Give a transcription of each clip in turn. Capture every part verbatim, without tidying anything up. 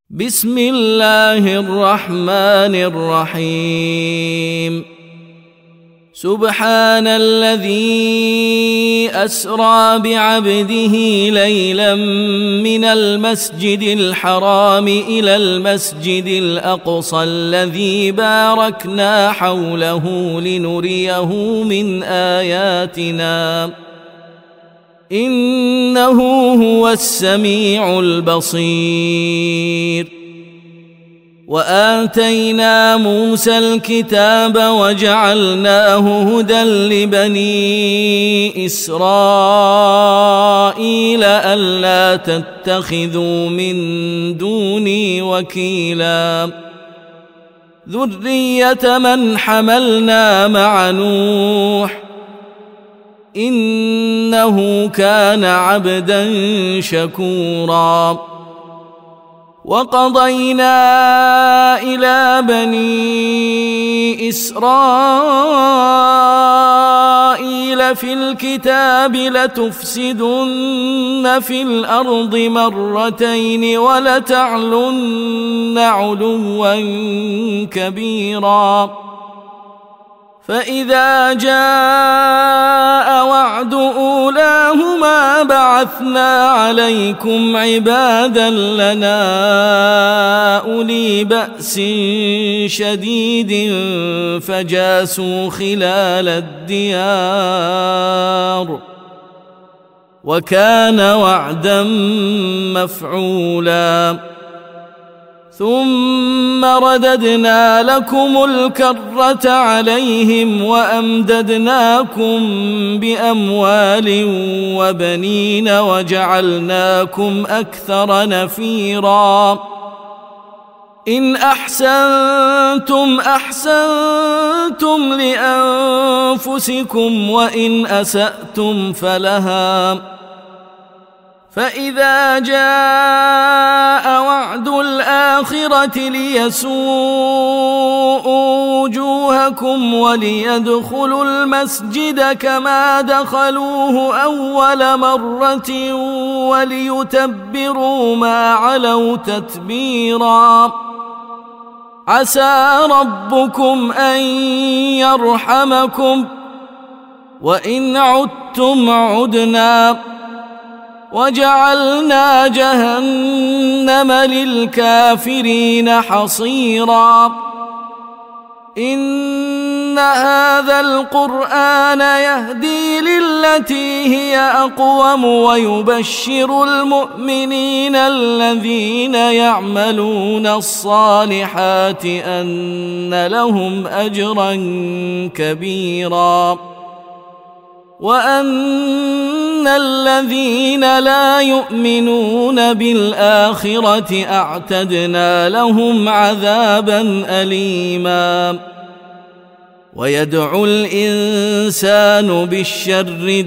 بسم الله الرحمن الرحيم سبحان الذي أسرى بعبده ليلا من المسجد الحرام إلى المسجد الأقصى الذي باركنا حوله لنريه من آياتنا إنه هو السميع البصير. وآتينا موسى الكتاب وجعلناه هدى لبني إسرائيل ألا تتخذوا من دوني وكيلا ذرية من حملنا مع نوح إنه كان عبدا شكورا. وقضينا إلى بني إسرائيل في الكتاب لتفسدن في الأرض مرتين ولتعلن علوا كبيرا. فإذا جاء وعد أولاهما بعثنا عليكم عبادا لنا أولي بأس شديد فجاسوا خلال الديار وكان وعدا مفعولا. ثم رددنا لكم الكرة عليهم وأمددناكم بأموال وبنين وجعلناكم أكثر نفيرا. إن أحسنتم أحسنتم لأنفسكم وإن أسأتم فلها. فإذا جاء وعد الآخرة ليسوءوا وجوهكم وليدخلوا المسجد كما دخلوه أول مرة وليتبروا ما علوا تتبيرا. عسى ربكم أن يرحمكم وإن عدتم عدنا وجعلنا جهنم للكافرين حصيرا. إن هذا القرآن يهدي للتي هي أقوم ويبشر المؤمنين الذين يعملون الصالحات أن لهم أجرا كبيرا وأن الذين لا يؤمنون بالآخرة أعتدنا لهم عذابا أليما. ويدعو الإنسان بالشر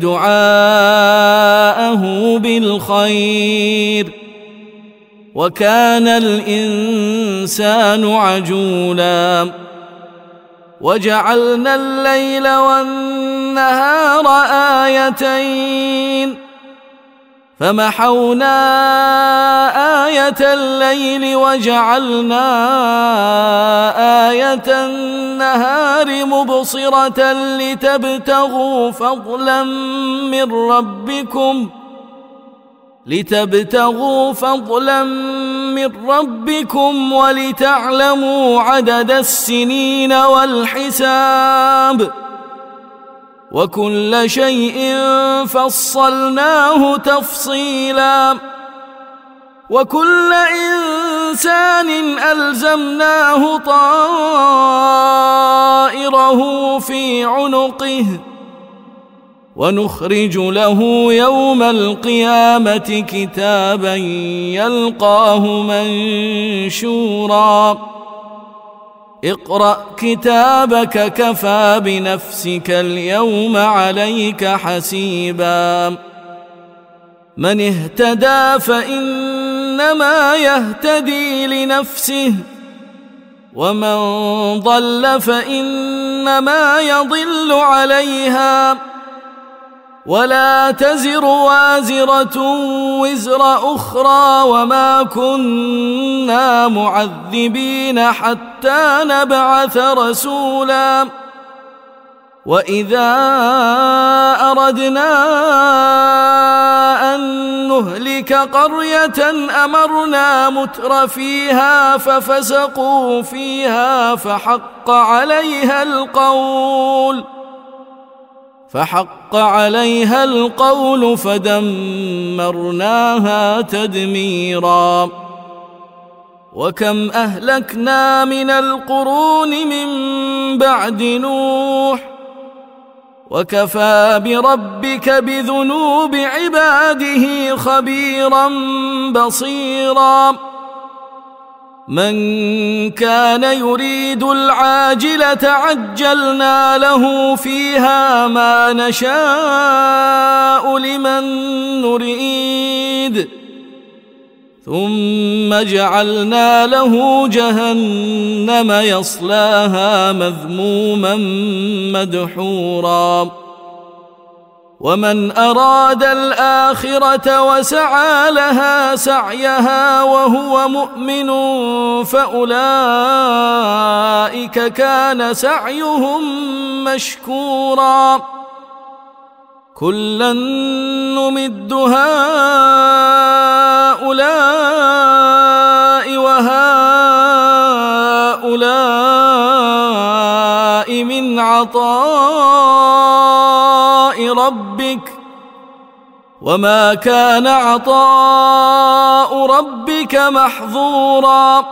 دعاءه بالخير وكان الإنسان عجولا. وجعلنا الليل والنهار آيتين فمحونا آية الليل وجعلنا آية النهار مبصرة لتبتغوا فضلا من ربكم لتبتغوا فضلا من ربكم ولتعلموا عدد السنين والحساب وكل شيء فصلناه تفصيلا. وكل إنسان ألزمناه طائره في عنقه ونخرج له يوم القيامة كتابا يلقاه منشورا. اقرأ كتابك كفى بنفسك اليوم عليك حسيبا. من اهتدى فإنما يهتدي لنفسه ومن ضل فإنما يضل عليها ولا تزر وازرة وزر أخرى وما كنا معذبين حتى نبعث رسولا وإذا أردنا أن نهلك قرية أمرنا متر فيها ففسقوا فيها فحق عليها القول فحق عليها القول فدمرناها تدميرا وكم أهلكنا من القرون من بعد نوح وكفى بربك بذنوب عباده خبيرا بصيرا من كان يريد العاجلة عجلنا له فيها ما نشاء لمن نريد ثم جعلنا له جهنم يصلاها مذموما مدحورا ومن أراد الآخرة وسعى لها سعيها وهو مؤمن فأولئك كان سعيهم مشكورا كلا نمد هؤلاء وهؤلاء من عطاء ربك وما كان عطاء ربك محظورا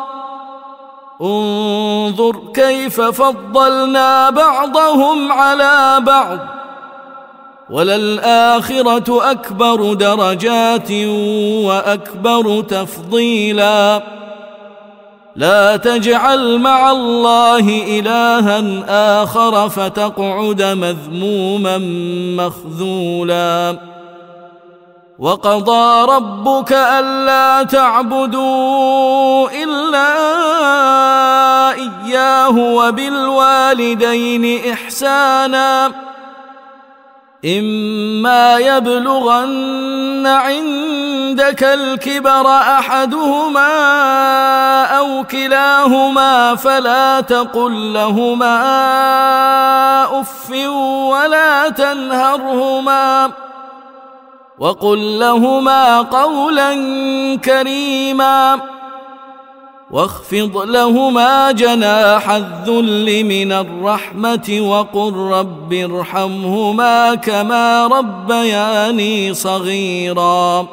انظر كيف فضلنا بعضهم على بعض وللآخرة أكبر درجات وأكبر تفضيلا لا تجعل مع الله إلها آخر فتقعد مذموما مخذولا وقضى ربك ألا تعبدوا إلا إياه وبالوالدين إحسانا إما يبلغن عندك الكبر أحدهما أو كلاهما فلا تقل لهما أف ولا تنهرهما وقل لهما قولا كريما واخفض لهما جناح الذل من الرحمة وقل رب ارحمهما كما ربياني صغيرا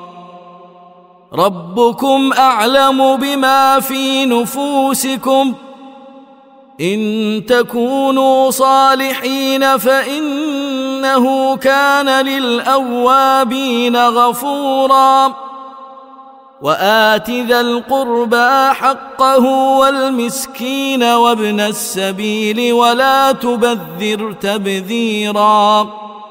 ربكم أعلم بما في نفوسكم إن تكونوا صالحين فإنه كان للأوابين غفورا وآت ذا القربى حقه والمسكين وابن السبيل ولا تبذر تبذيرا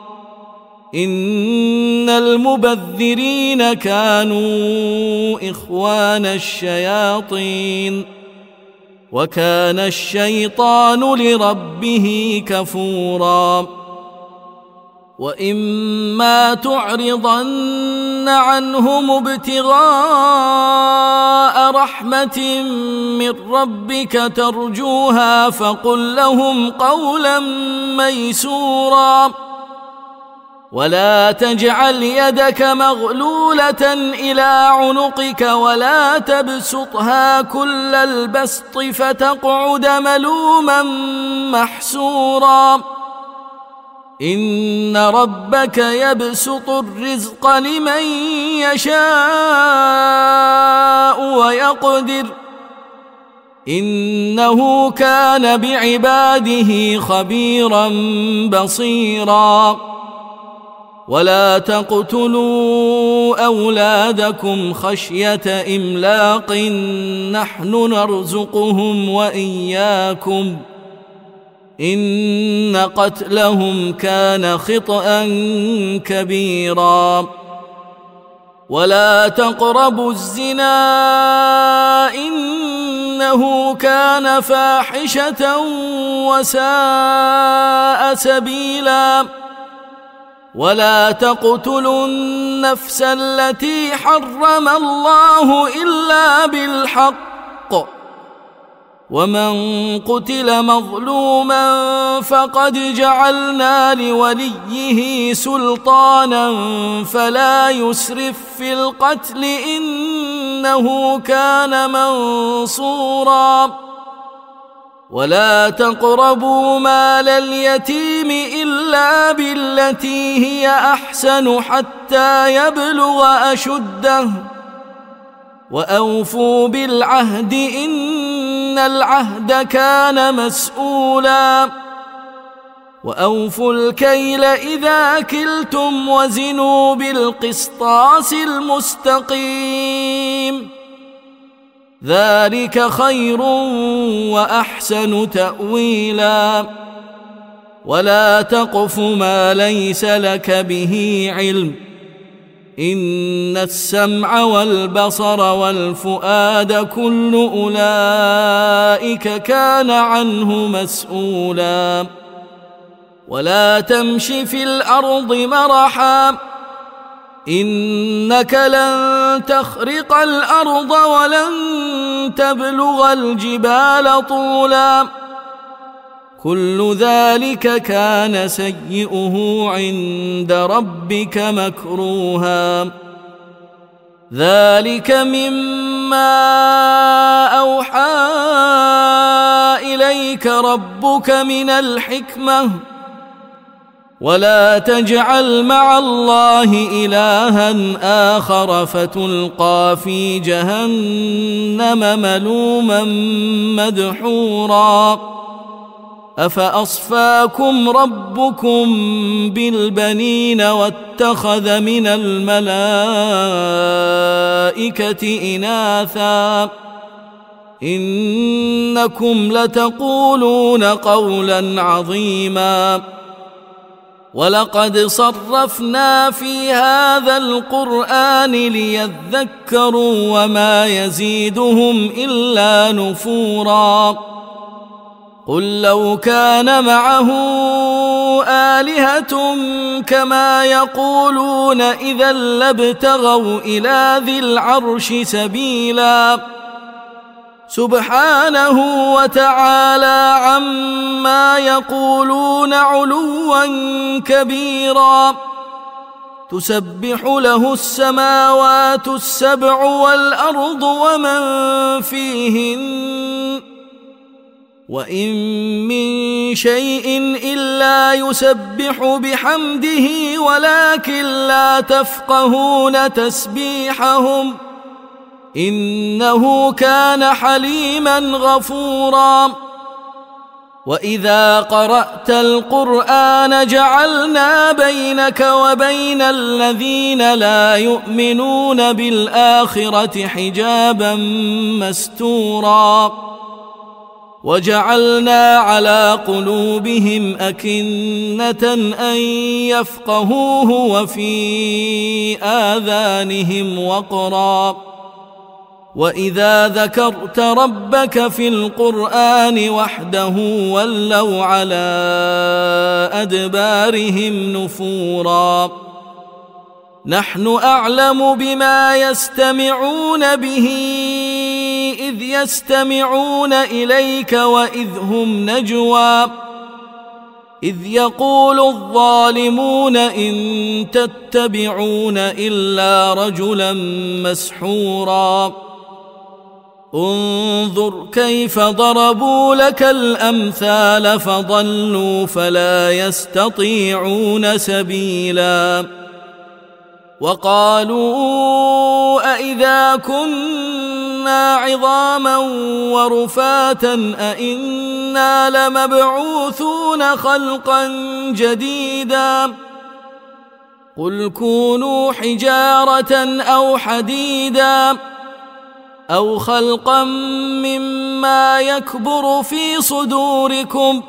إن المبذرين كانوا إخوان الشياطين وكان الشيطان لربه كفورا وإما تعرضن عنهم ابتغاء رحمة من ربك ترجوها فقل لهم قولا ميسورا ولا تجعل يدك مغلولة إلى عنقك ولا تبسطها كل البسط فتقعد ملوما محسورا إن ربك يبسط الرزق لمن يشاء ويقدر إنه كان بعباده خبيرا بصيرا ولا تقتلوا أولادكم خشية إملاق نحن نرزقهم وإياكم إن قتلهم كان خطأ كبيرا ولا تقربوا الزنا إنه كان فاحشة وساء سبيلا ولا تقتلوا النفس التي حرم الله إلا بالحق ومن قتل مظلوما فقد جعلنا لوليه سلطانا فلا يسرف في القتل إنه كان منصورا ولا تقربوا مال اليتيم إلا بالتي هي أحسن حتى يبلغ أشده وأوفوا بالعهد إن العهد كان مسؤولا وأوفوا الكيل إذا كلتم وزنوا بالقسطاس المستقيم ذلك خير وأحسن تأويلا ولا تقف ما ليس لك به علم إن السمع والبصر والفؤاد كل أولئك كان عنه مسؤولا ولا تمش في الأرض مرحا إنك لن تخرق الأرض ولن تبلغ الجبال طولا كل ذلك كان سيئه عند ربك مكروها ذلك مما أوحى إليك ربك من الحكمة ولا تجعل مع الله إلها آخر فتلقى في جهنم ملوما مدحورا أفأصفاكم ربكم بالبنين واتخذ من الملائكة إناثا إنكم لتقولون قولا عظيما ولقد صرفنا في هذا القرآن ليذكروا وما يزيدهم إلا نفورا قل لو كان معه آلهة كما يقولون إذا لابتغوا إلى ذي العرش سبيلا سبحانه وتعالى عما يقولون علوا كبيرا تسبح له السماوات السبع والأرض ومن فيهن وإن من شيء إلا يسبح بحمده ولكن لا تفقهون تسبيحهم إنه كان حليما غفورا وإذا قرأت القرآن جعلنا بينك وبين الذين لا يؤمنون بالآخرة حجابا مستورا وجعلنا على قلوبهم أكنة أن يفقهوه وفي آذانهم وقرا وإذا ذكرت ربك في القرآن وحده ولوا على أدبارهم نفورا نحن أعلم بما يستمعون به إذ يستمعون إليك وإذ هم نجوى إذ يقول الظالمون إن تتبعون إلا رجلا مسحورا انظر كيف ضربوا لك الأمثال فضلوا فلا يستطيعون سبيلا وقالوا أئذا كنا عظاما ورفاتا أئنا لمبعوثون خلقا جديدا قل كونوا حجارة أو حديدا أو خلقا مما يكبر في صدوركم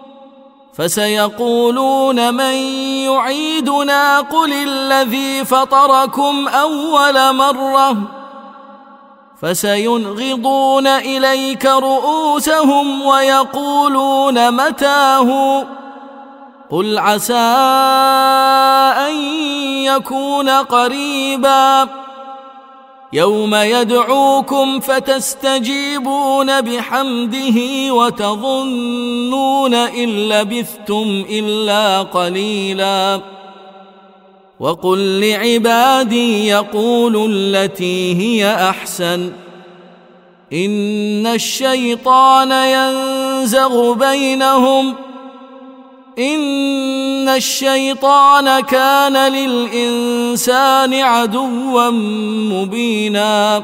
فسيقولون من يعيدنا قل الذي فطركم أول مرة فسينغضون إليك رؤوسهم ويقولون متاه قل عسى أن يكون قريبا يوم يدعوكم فتستجيبون بحمده وتظنون إن لبثتم إلا قليلا وقل لعبادي يقولوا التي هي أحسن إن الشيطان ينزغ بينهم إن الشيطان كان للإنسان عدوا مبينا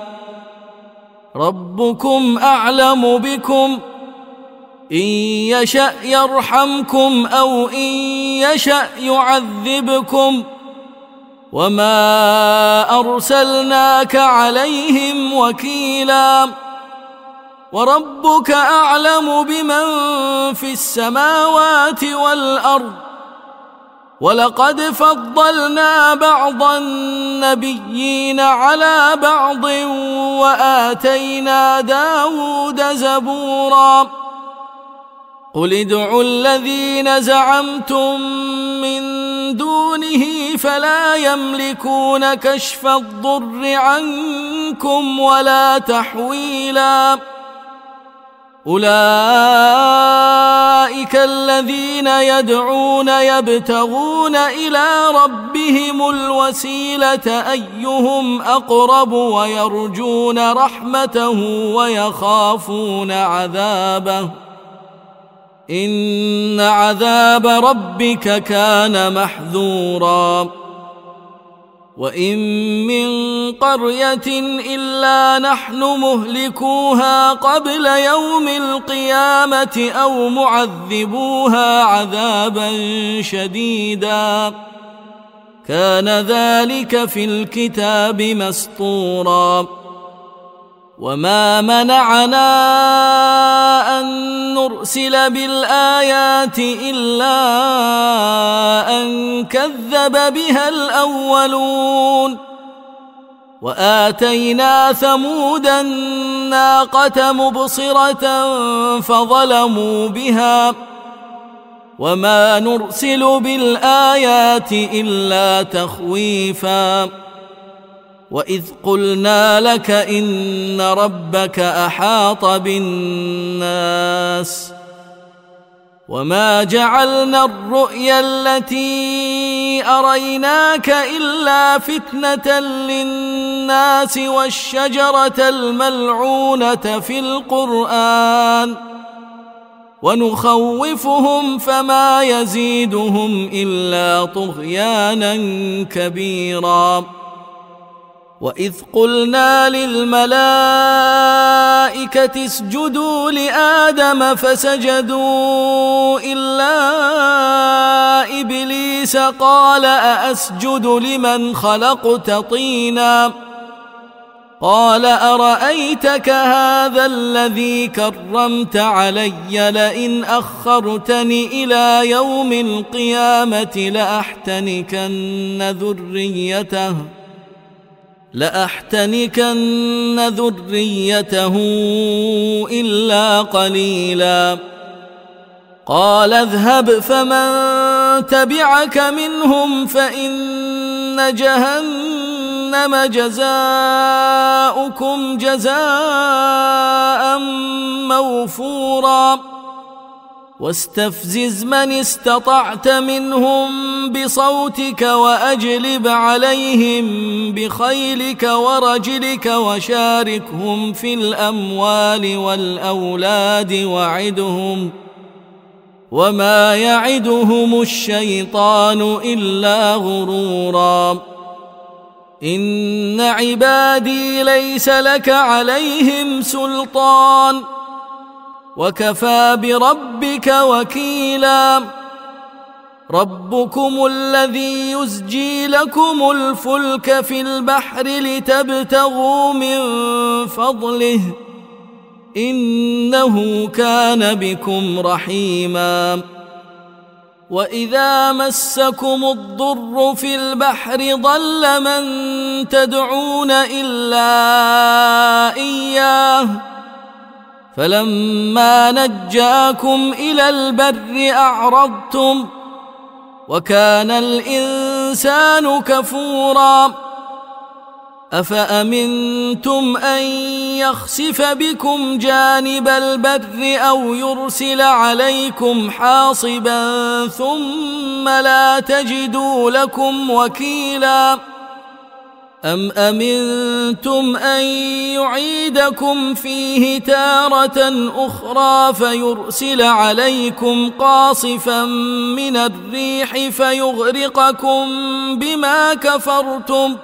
ربكم أعلم بكم إن يشأ يرحمكم أو إن يشأ يعذبكم وما أرسلناك عليهم وكيلا وربك أعلم بمن في السماوات والأرض ولقد فضلنا بعض النبيين على بعض وآتينا داود زبورا قل ادعوا الذين زعمتم من دونه فلا يملكون كشف الضر عنكم ولا تحويلا أولئك الذين يدعون يبتغون إلى ربهم الوسيلة أيهم أقرب ويرجون رحمته ويخافون عذابه إن عذاب ربك كان محذورا وإن من قرية إلا نحن مهلكوها قبل يوم القيامة أو معذبوها عذابا شديدا كان ذلك في الكتاب مسطورا وما منعنا أن نرسل بالآيات إلا أن كذب بها الأولون وآتينا ثمود الناقة مبصرة فظلموا بها وما نرسل بالآيات إلا تخويفا وإذ قلنا لك إن ربك أحاط بالناس وما جعلنا الرؤيا التي أريناك إلا فتنة للناس والشجرة الملعونة في القرآن ونخوفهم فما يزيدهم إلا طغيانا كبيرا وإذ قلنا للملائكة اسجدوا لآدم فسجدوا إلا إبليس قال أأسجد لمن خلقت طينا قال أرأيتك هذا الذي كرمت علي لئن أخرتني إلى يوم القيامة لأحتنكن ذريته لأحتنكن ذريته إلا قليلا قال اذهب فمن تبعك منهم فإن جهنم جزاؤكم جزاء موفورا واستفزز من استطعت منهم بصوتك وأجلب عليهم بخيلك ورجلك وشاركهم في الأموال والأولاد وعدهم وما يعدهم الشيطان إلا غرورا إن عبادي ليس لك عليهم سلطان وكفى بربك وكيلا ربكم الذي يزجي لكم الفلك في البحر لتبتغوا من فضله إنه كان بكم رحيما وإذا مسكم الضر في البحر ضل من تدعون إلا إياه فلما نجاكم إلى البر أعرضتم وكان الإنسان كفورا أفأمنتم أن يخسف بكم جانب البر أو يرسل عليكم حاصبا ثم لا تجدوا لكم وكيلا أم أمنتم أن يعيدكم فيه تارة أخرى فيرسل عليكم قاصفا من الريح فيغرقكم بما كفرتم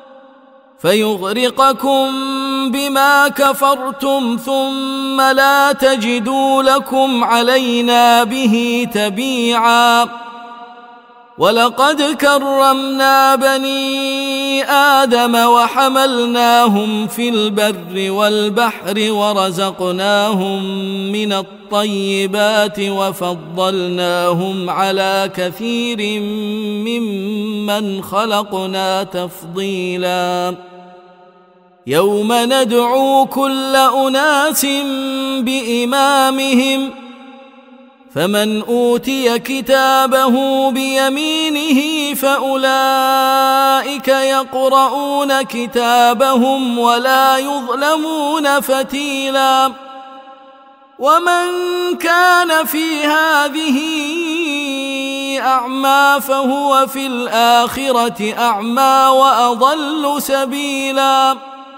فيغرقكم بما كفرتم ثم لا تجدوا لكم علينا به تبيعا ولقد كرمنا بني آدم وحملناهم في البر والبحر ورزقناهم من الطيبات وفضلناهم على كثير ممن خلقنا تفضيلا يوم ندعو كل أناس بإمامهم فمن أوتي كتابه بيمينه فأولئك يقرؤون كتابهم ولا يظلمون فتيلا ومن كان في هذه أعمى فهو في الآخرة أعمى وأضل سبيلا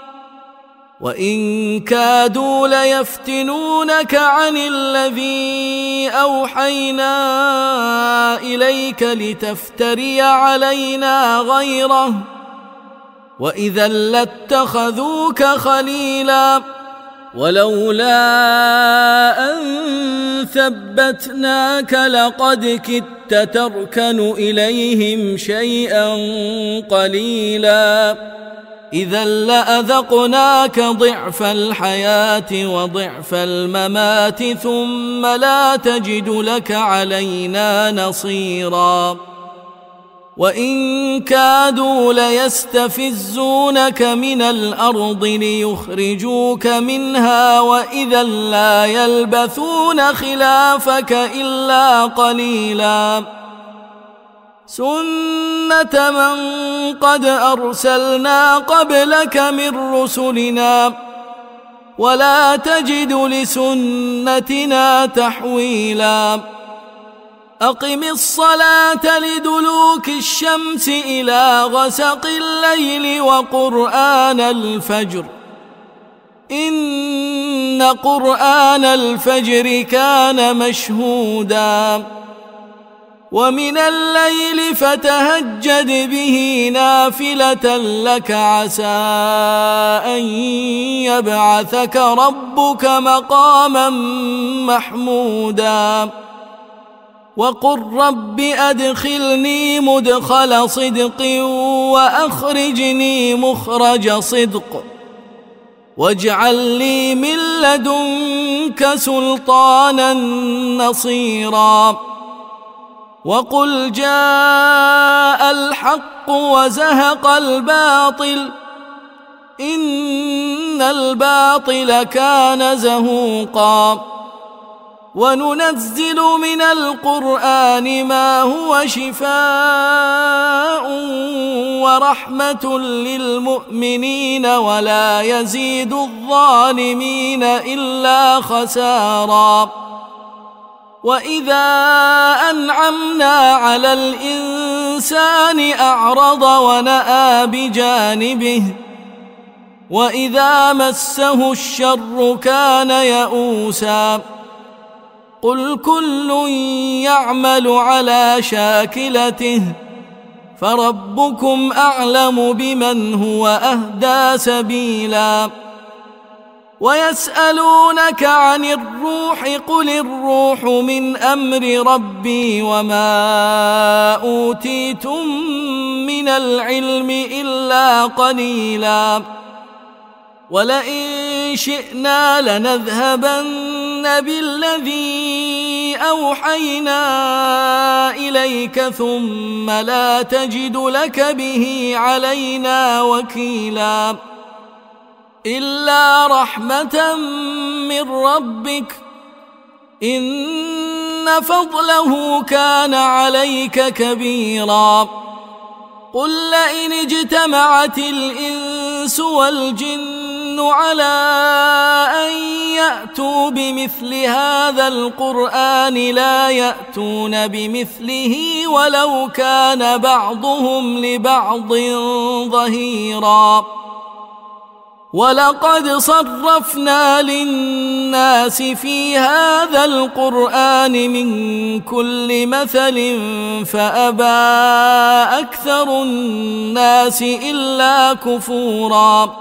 وإن كادوا ليفتنونك عن الذي أوحينا إليك لتفتري علينا غيره وإذا لاتخذوك خليلا ولولا أن ثبتناك لقد كدت تركن إليهم شيئا قليلا إذا لأذقناك ضعف الحياة وضعف الممات ثم لا تجد لك علينا نصيرا وإن كادوا ليستفزونك من الأرض ليخرجوك منها وإذا لا يلبثون خلافك إلا قليلا سنة من قد أرسلنا قبلك من رسلنا ولا تجد لسنتنا تحويلا أقم الصلاة لدلوك الشمس إلى غسق الليل وقرآن الفجر إن قرآن الفجر كان مشهودا ومن الليل فتهجد به نافلة لك عسى أن يبعثك ربك مقاما محمودا وقل رب أدخلني مدخل صدق وأخرجني مخرج صدق واجعل لي من لدنك سلطانا نصيرا وقل جاء الحق وزهق الباطل إن الباطل كان زهوقا وننزل من القرآن ما هو شفاء ورحمة للمؤمنين ولا يزيد الظالمين إلا خسارا وإذا أنعمنا على الإنسان أعرض ونأى بجانبه وإذا مسه الشر كان يئوسا قل كل يعمل على شاكلته فربكم أعلم بمن هو أهدى سبيلا ويسألونك عن الروح قل الروح من أمر ربي وما أوتيتم من العلم إلا قليلا ولئن شئنا لنذهبن بالذي أوحينا إليك ثم لا تجد لك به علينا وكيلا إلا رحمة من ربك إن فضله كان عليك كبيرا قل لئن اجتمعت الإنس والجن على أن يأتوا بمثل هذا القرآن لا يأتون بمثله ولو كان بعضهم لبعض ظهيرا ولقد صرفنا للناس في هذا القرآن من كل مثل فأبى أكثر الناس إلا كفورا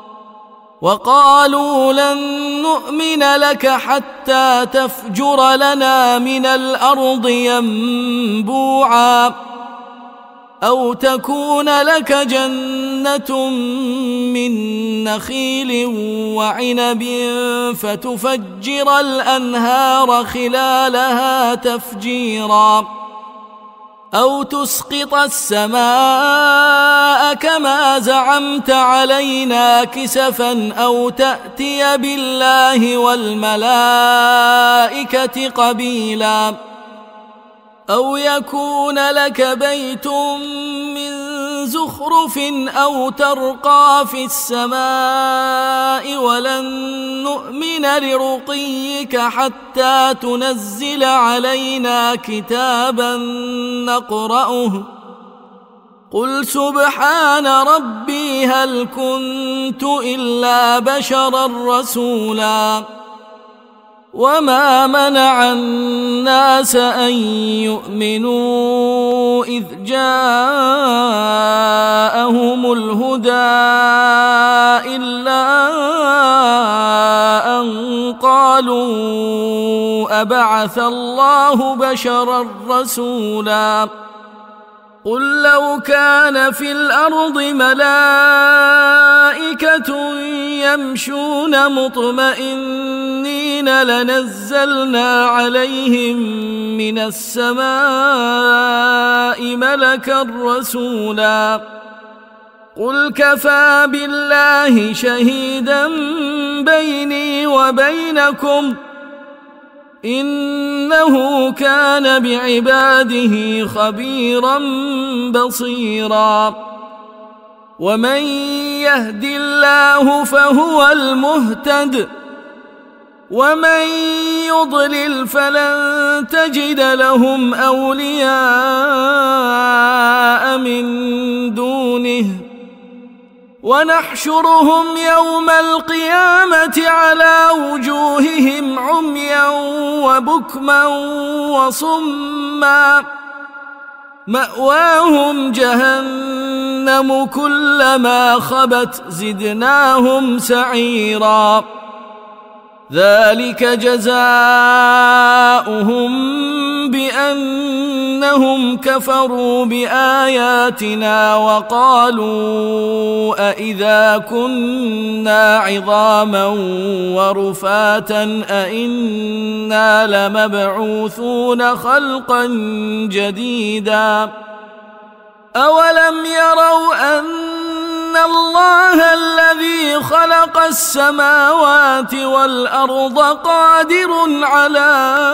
وقالوا لن نؤمن لك حتى تفجر لنا من الأرض ينبوعا أو تكون لك جنة من نخيل وعنب فتفجر الأنهار خلالها تفجيرا أو تسقط السماء كما زعمت علينا كسفا أو تأتي بالله والملائكة قبيلا أو يكون لك بيت من زخرف أو ترقى في السماء ولن نؤمن لرقيك حتى تنزل علينا كتابا نقرأه قل سبحان ربي هل كنت إلا بشرا رسولا وما منع الناس أن يؤمنوا إذ جاءهم الهدى إلا أن قالوا أبعث الله بشرا رسولا قل لو كان في الأرض ملائكة يمشون مطمئنين لنزلنا عليهم من السماء ملكا رسولا قل كفى بالله شهيدا بيني وبينكم إنه كان بعباده خبيرا بصيرا ومن يهد الله فهو المهتد ومن يضلل فلن تجد لهم أولياء من دونه ونحشرهم يوم القيامة على وجوههم عميا وبكما وصما مأواهم جهنم كلما خبت زدناهم سعيرا ذلك جزاؤهم بأنهم كفروا بآياتنا وقالوا أإذا كنا عظاما ورفاتا أإنا لمبعوثون خلقا جديدا أولم يروا أن الله الذي خلق السماوات والأرض قادر على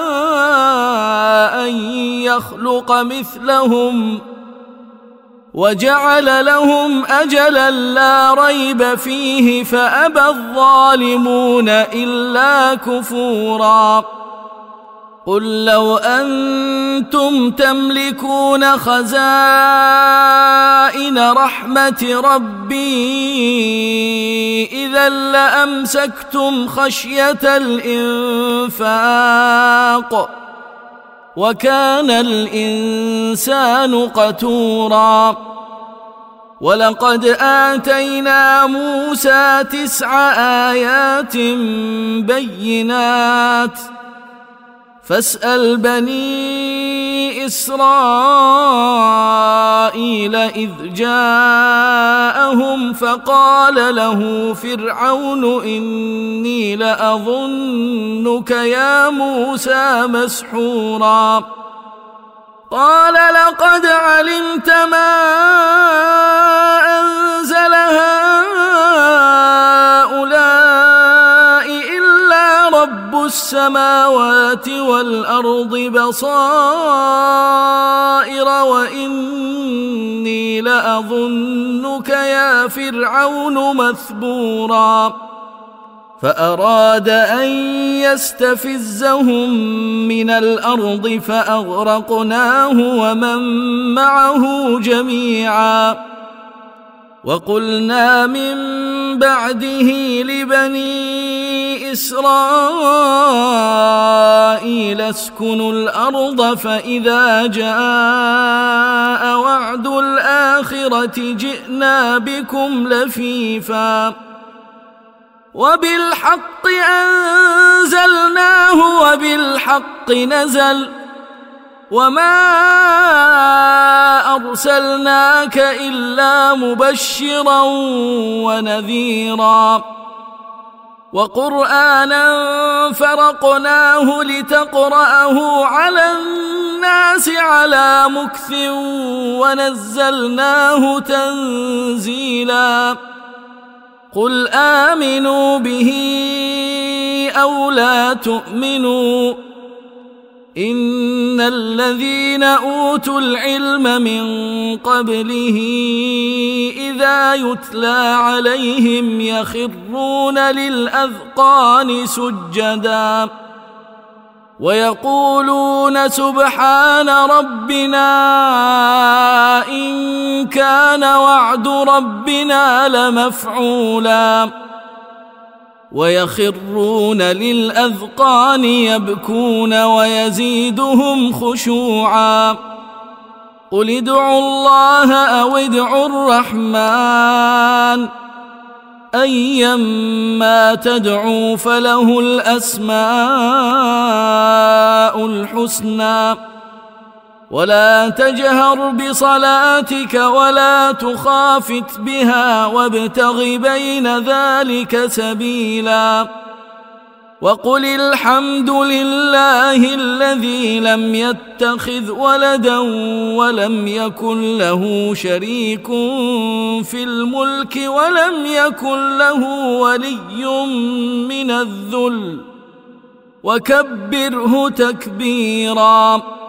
أن يخلق مثلهم وجعل لهم أجلا لا ريب فيه فأبى الظالمون إلا كفورا قل لو أنتم تملكون خزائن رحمة ربي إذا لأمسكتم خشية الإنفاق وكان الإنسان قتورا ولقد آتينا موسى تسع آيات بينات فاسأل بني إسرائيل إذ جاءهم فقال له فرعون إني لأظنك يا موسى مسحورا قال لقد علمت ما أنزل هؤلاء إلا رب السماوات والأرض بصائر وإني لأظنك يا فرعون مثبورا فأراد أن يستفزهم من الأرض فأغرقناه ومن معه جميعا وقلنا من بعده لبني إسرائيل اسكنوا الأرض فإذا جاء وعد الآخرة جئنا بكم لفيفا وبالحق أنزلناه وبالحق نزل وما أرسلناك إلا مبشرا ونذيرا وقرآنا فرقناه لتقرأه على الناس على مكث ونزلناه تنزيلا قل آمنوا به أو لا تؤمنوا إن الذين أوتوا العلم من قبله إذا يتلى عليهم يخرون للأذقان سجدا ويقولون سبحان ربنا إن كان وعد ربنا لمفعولا ويخرون للأذقان يبكون ويزيدهم خشوعا قل ادعوا الله أو ادعوا الرحمن أيما تدعوا فله الأسماء الحسنى ولا تجهر بصلاتك ولا تخافت بها وابتغ بين ذلك سبيلا وقل الحمد لله الذي لم يتخذ ولدا ولم يكن له شريك في الملك ولم يكن له ولي من الذل وكبره تكبيرا